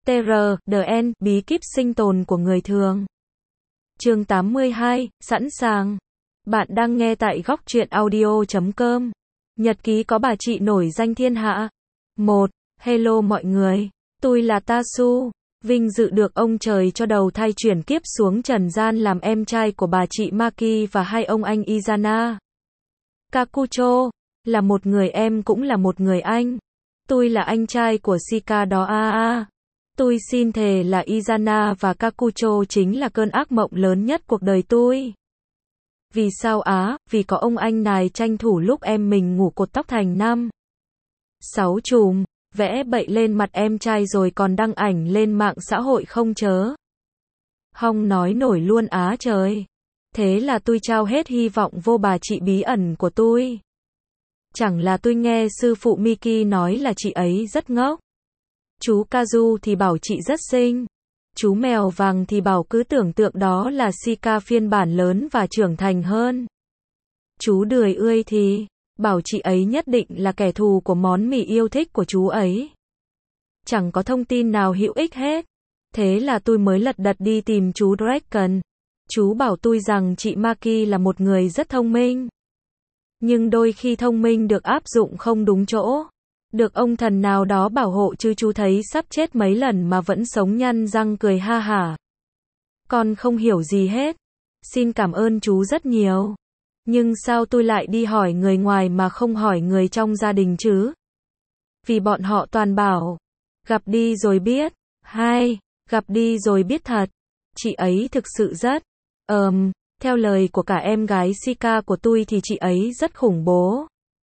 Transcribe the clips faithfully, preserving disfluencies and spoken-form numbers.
tê rờ, đê en, bí kíp sinh tồn của người thường. Chương tám mươi hai, sẵn sàng. Bạn đang nghe tại góc truyện audio chấm com. Nhật ký có bà chị nổi danh thiên hạ. một. Hello mọi người. Tôi là Tasu. Vinh dự được ông trời cho đầu thai chuyển kiếp xuống trần gian làm em trai của bà chị Maki và hai ông anh Izana. Kakucho là một người em cũng là một người anh. Tôi là anh trai của Shika đó a a. Tôi xin thề là Izana và Kakucho chính là cơn ác mộng lớn nhất cuộc đời tôi. Vì sao á? Vì có ông anh này tranh thủ lúc em mình ngủ cột tóc thành năm sáu chùm, vẽ bậy lên mặt em trai rồi còn đăng ảnh lên mạng xã hội không chớ. Hong nói nổi luôn á trời. Thế là tôi trao hết hy vọng vô bà chị bí ẩn của tôi. Chẳng là tôi nghe sư phụ Miki nói là chị ấy rất ngốc. Chú Kazu thì bảo chị rất xinh. Chú mèo vàng thì bảo cứ tưởng tượng đó là Shika phiên bản lớn và trưởng thành hơn. Chú Đười Ươi thì bảo chị ấy nhất định là kẻ thù của món mì yêu thích của chú ấy. Chẳng có thông tin nào hữu ích hết. Thế là tôi mới lật đật đi tìm chú Draken. Chú bảo tôi rằng chị Maki là một người rất thông minh. Nhưng đôi khi thông minh được áp dụng không đúng chỗ. Được ông thần nào đó bảo hộ chứ chú thấy sắp chết mấy lần mà vẫn sống nhăn răng cười ha hả. Con không hiểu gì hết. Xin cảm ơn chú rất nhiều. Nhưng sao tôi lại đi hỏi người ngoài mà không hỏi người trong gia đình chứ? Vì bọn họ toàn bảo, gặp đi rồi biết. Hai, gặp đi rồi biết thật. Chị ấy thực sự rất, ờm, um, theo lời của cả em gái Shika của tôi thì chị ấy rất khủng bố.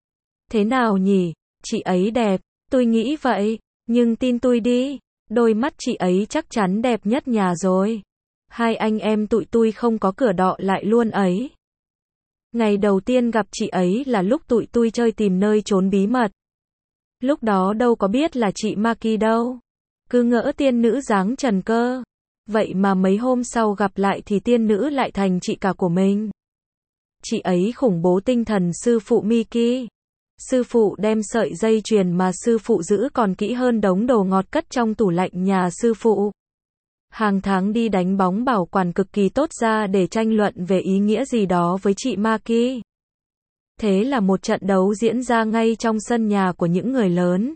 Thế nào nhỉ? Chị ấy đẹp, tôi nghĩ vậy, nhưng tin tôi đi, đôi mắt chị ấy chắc chắn đẹp nhất nhà rồi. Hai anh em tụi tôi không có cửa đọ lại luôn ấy. Ngày đầu tiên gặp chị ấy là lúc tụi tôi chơi tìm nơi trốn bí mật. Lúc đó đâu có biết là chị Maki đâu. Cứ ngỡ tiên nữ dáng trần cơ. Vậy mà mấy hôm sau gặp lại thì tiên nữ lại thành chị cả của mình. Chị ấy khủng bố tinh thần sư phụ Miki. Sư phụ đem sợi dây chuyền mà sư phụ giữ còn kỹ hơn đống đồ ngọt cất trong tủ lạnh nhà sư phụ. Hàng tháng đi đánh bóng bảo quản cực kỳ tốt ra để tranh luận về ý nghĩa gì đó với chị Maki. Thế là một trận đấu diễn ra ngay trong sân nhà của những người lớn.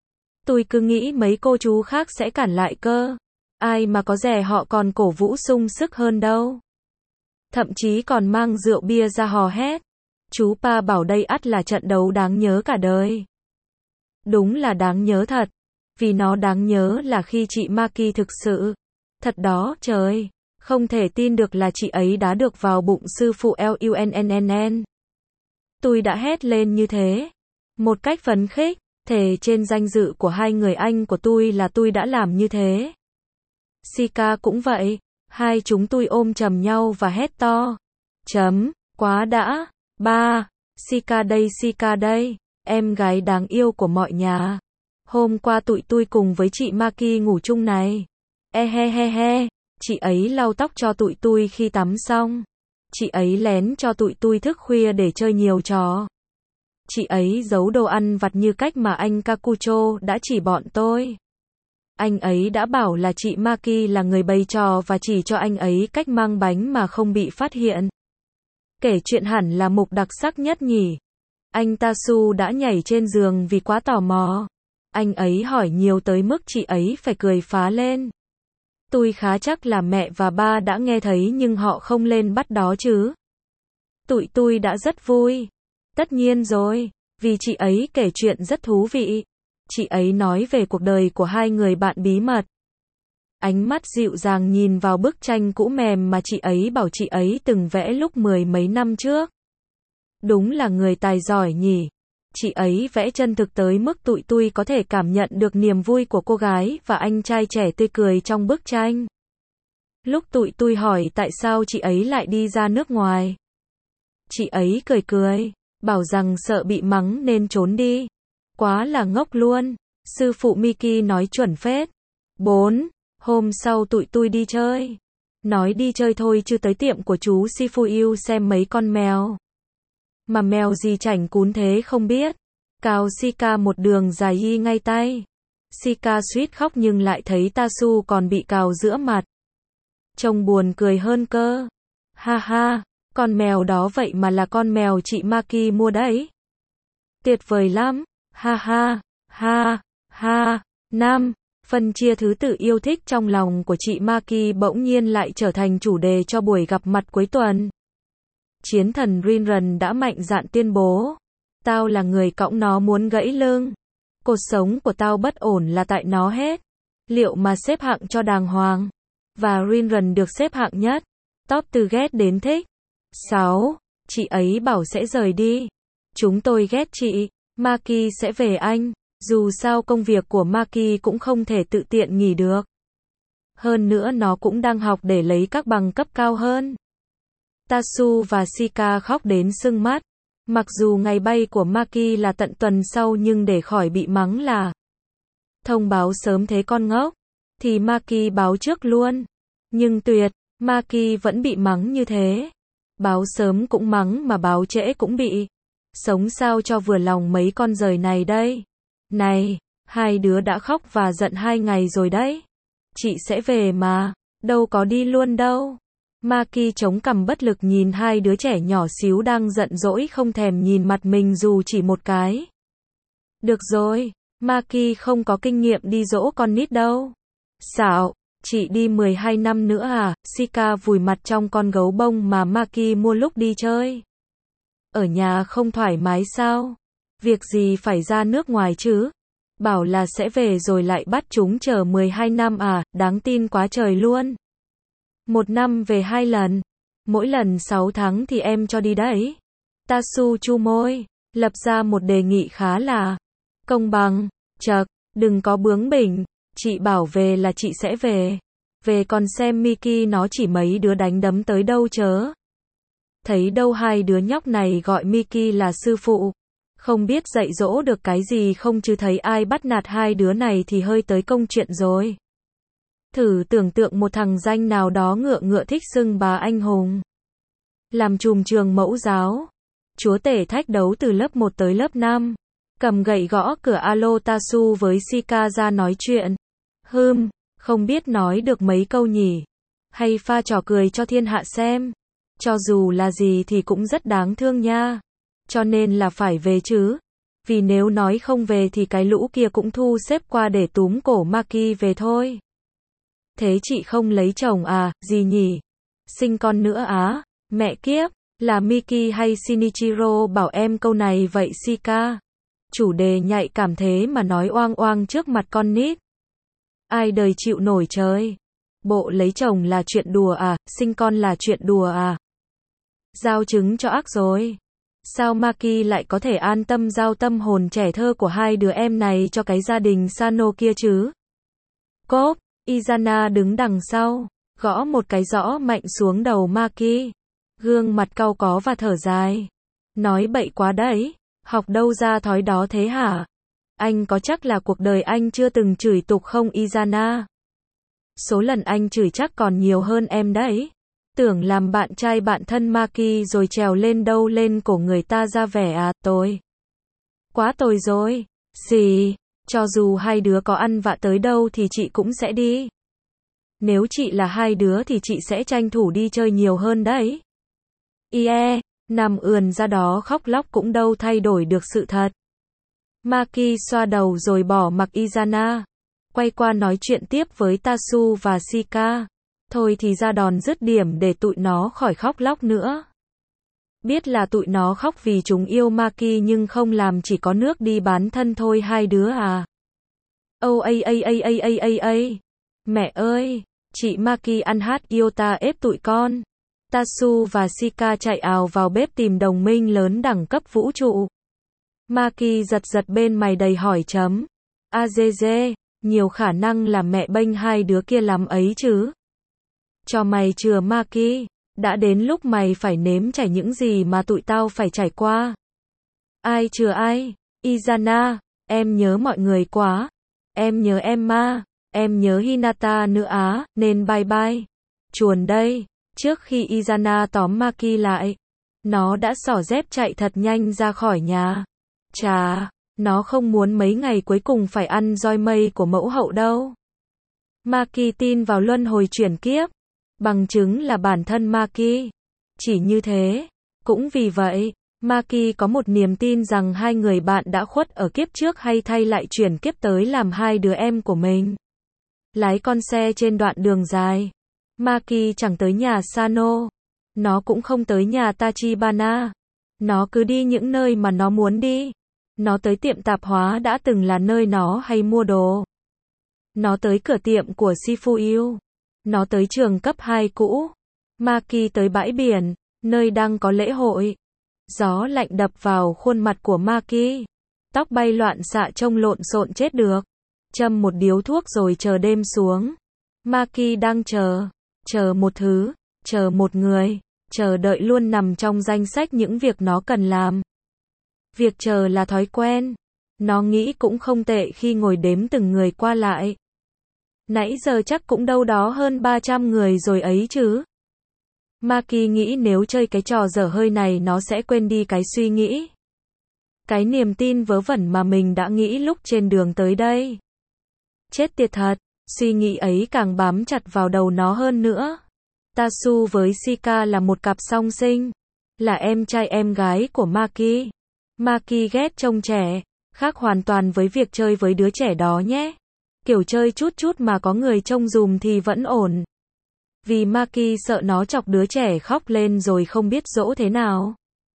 Tôi cứ nghĩ mấy cô chú khác sẽ cản lại cơ. Ai mà có dè họ còn cổ vũ sung sức hơn đâu. Thậm chí còn mang rượu bia ra hò hét. Chú Pa bảo đây ắt là trận đấu đáng nhớ cả đời. Đúng là đáng nhớ thật. Vì nó đáng nhớ là khi chị Maki thực sự. Thật đó, trời. Không thể tin được là chị ấy đã được vào bụng sư phụ Lunnn. Tôi đã hét lên như thế. Một cách phấn khích. Thề trên danh dự của hai người anh của tôi là tôi đã làm như thế. Shika cũng vậy. Hai chúng tôi ôm chầm nhau và hét to. Chấm, quá đã. Ba, Shika đây Shika đây, em gái đáng yêu của mọi nhà. Hôm qua tụi tôi cùng với chị Maki ngủ chung này. E he he he, chị ấy lau tóc cho tụi tôi khi tắm xong. Chị ấy lén cho tụi tôi thức khuya để chơi nhiều trò. Chị ấy giấu đồ ăn vặt như cách mà anh Kakucho đã chỉ bọn tôi. Anh ấy đã bảo là chị Maki là người bày trò và chỉ cho anh ấy cách mang bánh mà không bị phát hiện. Kể chuyện hẳn là mục đặc sắc nhất nhỉ. Anh Tasu đã nhảy trên giường vì quá tò mò. Anh ấy hỏi nhiều tới mức chị ấy phải cười phá lên. Tôi khá chắc là mẹ và ba đã nghe thấy nhưng họ không lên bắt đó chứ. Tụi tôi đã rất vui. Tất nhiên rồi, vì chị ấy kể chuyện rất thú vị. Chị ấy nói về cuộc đời của hai người bạn bí mật. Ánh mắt dịu dàng nhìn vào bức tranh cũ mềm mà chị ấy bảo chị ấy từng vẽ lúc mười mấy năm trước. Đúng là người tài giỏi nhỉ. Chị ấy vẽ chân thực tới mức tụi tôi có thể cảm nhận được niềm vui của cô gái và anh trai trẻ tươi cười trong bức tranh. Lúc tụi tôi hỏi tại sao chị ấy lại đi ra nước ngoài. Chị ấy cười cười, bảo rằng sợ bị mắng nên trốn đi. Quá là ngốc luôn. Sư phụ Miki nói chuẩn phết. Bốn. Hôm sau tụi tôi đi chơi. Nói đi chơi thôi chứ tới tiệm của chú Shifuyu xem mấy con mèo. Mà mèo gì chảnh cún thế không biết. Cào Shika một đường dài y ngay tay. Shika suýt khóc nhưng lại thấy Tatsu còn bị cào giữa mặt. Trông buồn cười hơn cơ. Ha ha, con mèo đó vậy mà là con mèo chị Maki mua đấy. Tuyệt vời lắm. Ha ha, ha, ha. Năm. Phân chia thứ tự yêu thích trong lòng của chị Maki bỗng nhiên lại trở thành chủ đề cho buổi gặp mặt cuối tuần. Chiến thần Rinran đã mạnh dạn tuyên bố. Tao là người cõng nó muốn gãy lưng. Cuộc sống của tao bất ổn là tại nó hết. Liệu mà xếp hạng cho đàng hoàng. Và Rinran được xếp hạng nhất. Top từ ghét đến thích. sáu. Chị ấy bảo sẽ rời đi. Chúng tôi ghét chị. Maki sẽ về Anh. Dù sao công việc của Maki cũng không thể tự tiện nghỉ được. Hơn nữa nó cũng đang học để lấy các bằng cấp cao hơn. Tatsu và Shika khóc đến sưng mắt. Mặc dù ngày bay của Maki là tận tuần sau nhưng để khỏi bị mắng là thông báo sớm thế con ngốc, thì Maki báo trước luôn. Nhưng tuyệt, Maki vẫn bị mắng như thế. Báo sớm cũng mắng mà báo trễ cũng bị. Sống sao cho vừa lòng mấy con giời này đây. Này, hai đứa đã khóc và giận hai ngày rồi đấy. Chị sẽ về mà, đâu có đi luôn đâu. Maki chống cằm bất lực nhìn hai đứa trẻ nhỏ xíu đang giận dỗi không thèm nhìn mặt mình dù chỉ một cái. Được rồi, Maki không có kinh nghiệm đi dỗ con nít đâu. Xạo, chị đi mười hai năm nữa à? Shika vùi mặt trong con gấu bông mà Maki mua lúc đi chơi. Ở nhà không thoải mái sao? Việc gì phải ra nước ngoài chứ? Bảo là sẽ về rồi lại bắt chúng chờ mười hai năm à? Đáng tin quá trời luôn. Một năm về hai lần. Mỗi lần sáu tháng thì em cho đi đấy. Tatsu chu môi, lập ra một đề nghị khá là công bằng. Chậc, đừng có bướng bỉnh. Chị bảo về là chị sẽ về. Về còn xem Miki nó chỉ mấy đứa đánh đấm tới đâu chớ. Thấy đâu hai đứa nhóc này gọi Miki là sư phụ. Không biết dạy dỗ được cái gì không chứ thấy ai bắt nạt hai đứa này thì hơi tới công chuyện rồi. Thử tưởng tượng một thằng danh nào đó ngựa ngựa thích xưng bà anh hùng. Làm trùm trường mẫu giáo. Chúa tể thách đấu từ lớp một tới lớp năm. Cầm gậy gõ cửa alo Tatsu với Shika ra nói chuyện. Hừm, không biết nói được mấy câu nhỉ. Hay pha trò cười cho thiên hạ xem. Cho dù là gì thì cũng rất đáng thương nha. Cho nên là phải về chứ. Vì nếu nói không về thì cái lũ kia cũng thu xếp qua để túm cổ Maki về thôi. Thế chị không lấy chồng à, gì nhỉ? Sinh con nữa á? Mẹ kiếp, là Miki hay Shinichiro bảo em câu này vậy Shika? Chủ đề nhạy cảm thế mà nói oang oang trước mặt con nít. Ai đời chịu nổi trời? Bộ lấy chồng là chuyện đùa à, sinh con là chuyện đùa à? Giao trứng cho ác rồi. Sao Maki lại có thể an tâm giao tâm hồn trẻ thơ của hai đứa em này cho cái gia đình Sano kia chứ? Cốp, Izana đứng đằng sau, gõ một cái rõ mạnh xuống đầu Maki. Gương mặt cau có và thở dài. Nói bậy quá đấy, học đâu ra thói đó thế hả? Anh có chắc là cuộc đời anh chưa từng chửi tục không Izana? Số lần anh chửi chắc còn nhiều hơn em đấy. Tưởng làm bạn trai bạn thân Maki rồi trèo lên đâu lên cổ người ta ra vẻ à, tôi. Quá tồi rồi. Gì? Cho dù hai đứa có ăn vạ tới đâu thì chị cũng sẽ đi. Nếu chị là hai đứa thì chị sẽ tranh thủ đi chơi nhiều hơn đấy. Ie, nằm ườn ra đó khóc lóc cũng đâu thay đổi được sự thật. Maki xoa đầu rồi bỏ mặc Izana. Quay qua nói chuyện tiếp với Tatsu và Shika. Thôi thì ra đòn dứt điểm để tụi nó khỏi khóc lóc nữa. Biết là tụi nó khóc vì chúng yêu Maki nhưng không làm chỉ có nước đi bán thân thôi hai đứa à. Âu a a a a a a a. Mẹ ơi, chị Maki ăn hát Iota ép tụi con. Tatsu và Shika chạy ào vào bếp tìm đồng minh lớn đẳng cấp vũ trụ. Maki giật giật bên mày đầy hỏi chấm. Azeze, nhiều khả năng là mẹ bênh hai đứa kia lắm ấy chứ. Cho mày chừa Maki, đã đến lúc mày phải nếm trải những gì mà tụi tao phải trải qua. Ai chừa ai? Izana, em nhớ mọi người quá. Em nhớ Emma, em nhớ Hinata nữa á, nên bye bye. Chuồn đây, trước khi Izana tóm Maki lại, nó đã xỏ dép chạy thật nhanh ra khỏi nhà. Chà, Nó không muốn mấy ngày cuối cùng phải ăn roi mây của mẫu hậu đâu. Maki tin vào luân hồi chuyển kiếp. Bằng chứng là bản thân Maki. Chỉ như thế. Cũng vì vậy, Maki có một niềm tin rằng hai người bạn đã khuất ở kiếp trước hay thay lại chuyển kiếp tới làm hai đứa em của mình. Lái con xe trên đoạn đường dài. Maki chẳng tới nhà Sano. Nó cũng không tới nhà Tachibana. Nó cứ đi những nơi mà nó muốn đi. Nó tới tiệm tạp hóa đã từng là nơi nó hay mua đồ. Nó tới cửa tiệm của Shifuyu. Nó tới trường cấp hai cũ. Maki tới bãi biển, nơi đang có lễ hội. Gió lạnh đập vào khuôn mặt của Maki. Tóc bay loạn xạ trông lộn xộn chết được. Châm một điếu thuốc rồi chờ đêm xuống. Maki đang chờ. Chờ một thứ. Chờ một người. Chờ đợi luôn nằm trong danh sách những việc nó cần làm. Việc chờ là thói quen. Nó nghĩ cũng không tệ khi ngồi đếm từng người qua lại. Nãy giờ chắc cũng đâu đó hơn ba trăm người rồi ấy chứ. Maki nghĩ nếu chơi cái trò dở hơi này nó sẽ quên đi cái suy nghĩ. Cái niềm tin vớ vẩn mà mình đã nghĩ lúc trên đường tới đây. Chết tiệt thật, suy nghĩ ấy càng bám chặt vào đầu nó hơn nữa. Tatsu với Shika là một cặp song sinh. Là em trai em gái của Maki. Maki ghét trông trẻ. Khác hoàn toàn với việc chơi với đứa trẻ đó nhé. Kiểu chơi chút chút mà có người trông dùm thì vẫn ổn. Vì Maki sợ nó chọc đứa trẻ khóc lên rồi không biết dỗ thế nào.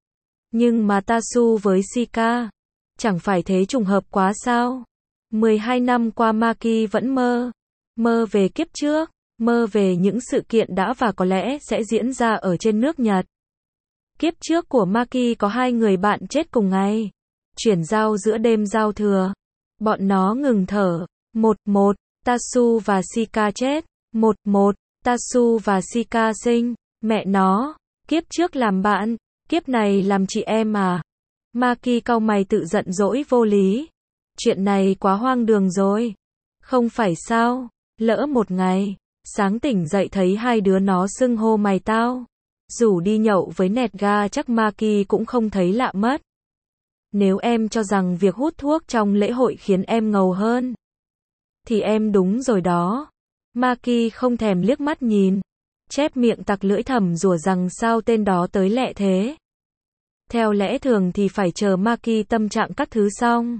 Nhưng mà Tatsu với Shika. Chẳng phải thế trùng hợp quá sao? mười hai năm qua Maki vẫn mơ. Mơ về kiếp trước. Mơ về những sự kiện đã và có lẽ sẽ diễn ra ở trên nước Nhật. Kiếp trước của Maki có hai người bạn chết cùng ngày. Chuyển giao giữa đêm giao thừa. Bọn nó ngừng thở. Một một, Tatsu và Shika chết. Một một, Tatsu và Shika sinh. Mẹ nó, kiếp trước làm bạn, kiếp này làm chị em à? Maki cau mày tự giận dỗi vô lý. Chuyện này quá hoang đường rồi. Không phải sao, lỡ một ngày, sáng tỉnh dậy thấy hai đứa nó xưng hô mày tao. Rủ đi nhậu với nẹt ga chắc Maki cũng không thấy lạ mất. Nếu em cho rằng việc hút thuốc trong lễ hội khiến em ngầu hơn, thì em đúng rồi đó. Maki không thèm liếc mắt nhìn. Chép miệng tặc lưỡi thầm rủa rằng sao tên đó tới lẹ thế. Theo lẽ thường thì phải chờ Maki tâm trạng các thứ xong.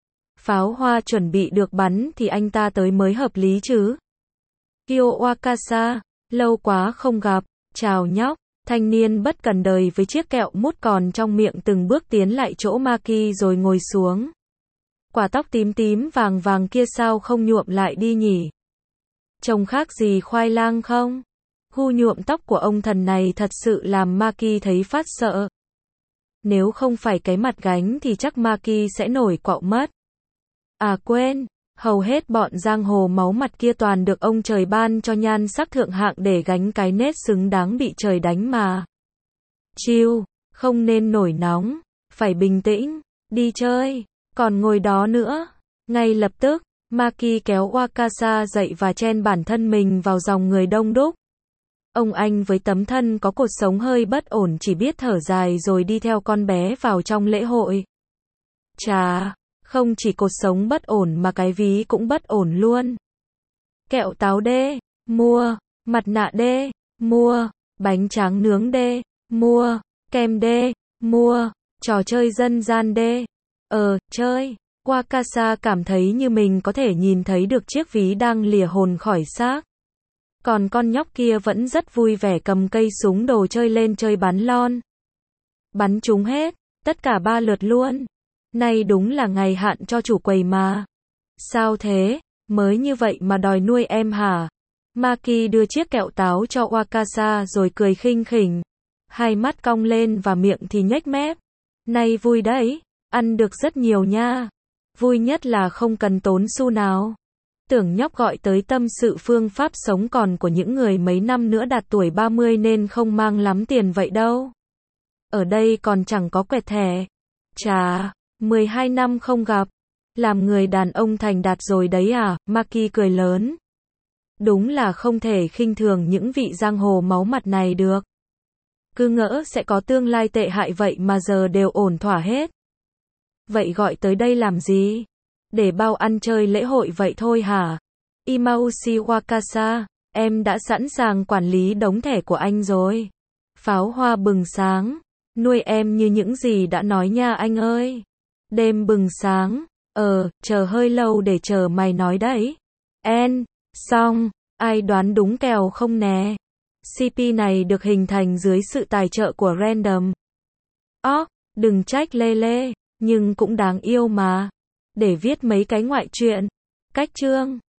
Pháo hoa chuẩn bị được bắn thì anh ta tới mới hợp lý chứ. Kyo Wakasa, lâu quá không gặp. Chào nhóc. Thanh niên bất cần đời với chiếc kẹo mút còn trong miệng từng bước tiến lại chỗ Maki rồi ngồi xuống. Quả tóc tím tím vàng vàng kia sao không nhuộm lại đi nhỉ? Trông khác gì khoai lang không? Gu nhuộm tóc của ông thần này thật sự làm Maki thấy phát sợ. Nếu không phải cái mặt gánh thì chắc Maki sẽ nổi quạo mất. À quên, hầu hết bọn giang hồ máu mặt kia toàn được ông trời ban cho nhan sắc thượng hạng để gánh cái nết xứng đáng bị trời đánh mà. Chill, không nên nổi nóng, phải bình tĩnh, đi chơi, còn ngồi đó nữa. Ngay lập tức, Maki kéo Wakasa dậy và chen bản thân mình vào dòng người đông đúc. Ông anh với tấm thân có cột sống hơi bất ổn chỉ biết thở dài rồi đi theo con bé vào trong lễ hội. Chà, không chỉ cột sống bất ổn mà cái ví cũng bất ổn luôn. Kẹo táo đê, mua, mặt nạ đê, mua, bánh tráng nướng đê, mua, kem đê, mua, trò chơi dân gian đê. Ờ, chơi. Wakasa cảm thấy như mình có thể nhìn thấy được chiếc ví đang lìa hồn khỏi xác. Còn con nhóc kia vẫn rất vui vẻ cầm cây súng đồ chơi lên chơi bắn lon. Bắn trúng hết, tất cả ba lượt luôn. Nay đúng là ngày hạn cho chủ quầy mà. Sao thế, mới như vậy mà đòi nuôi em hả? Maki đưa chiếc kẹo táo cho Wakasa rồi cười khinh khỉnh. Hai mắt cong lên và miệng thì nhếch mép. Này vui đấy, ăn được rất nhiều nha. Vui nhất là không cần tốn xu nào. Tưởng nhóc gọi tới tâm sự phương pháp sống còn của những người mấy năm nữa đạt tuổi ba mươi nên không mang lắm tiền vậy đâu. Ở đây còn chẳng có quẹt thẻ. Chà, mười hai năm không gặp. Làm người đàn ông thành đạt rồi đấy à, Maki cười lớn. Đúng là không thể khinh thường những vị giang hồ máu mặt này được. Cứ ngỡ sẽ có tương lai tệ hại vậy mà giờ đều ổn thỏa hết. vậy gọi tới đây làm gì? Để bao ăn chơi lễ hội vậy thôi hả? Imaushi Wakasa, em đã sẵn sàng quản lý đống thẻ của anh rồi. Pháo hoa bừng sáng, nuôi em như những gì đã nói nha anh ơi. Đêm bừng sáng, ờ, chờ hơi lâu để chờ mày nói đấy. En, xong, ai đoán đúng kèo không nè? xê pê này được hình thành dưới sự tài trợ của Random. Ó, đừng trách Lê Lê, nhưng cũng đáng yêu mà. Để viết mấy cái ngoại truyện. Cách chương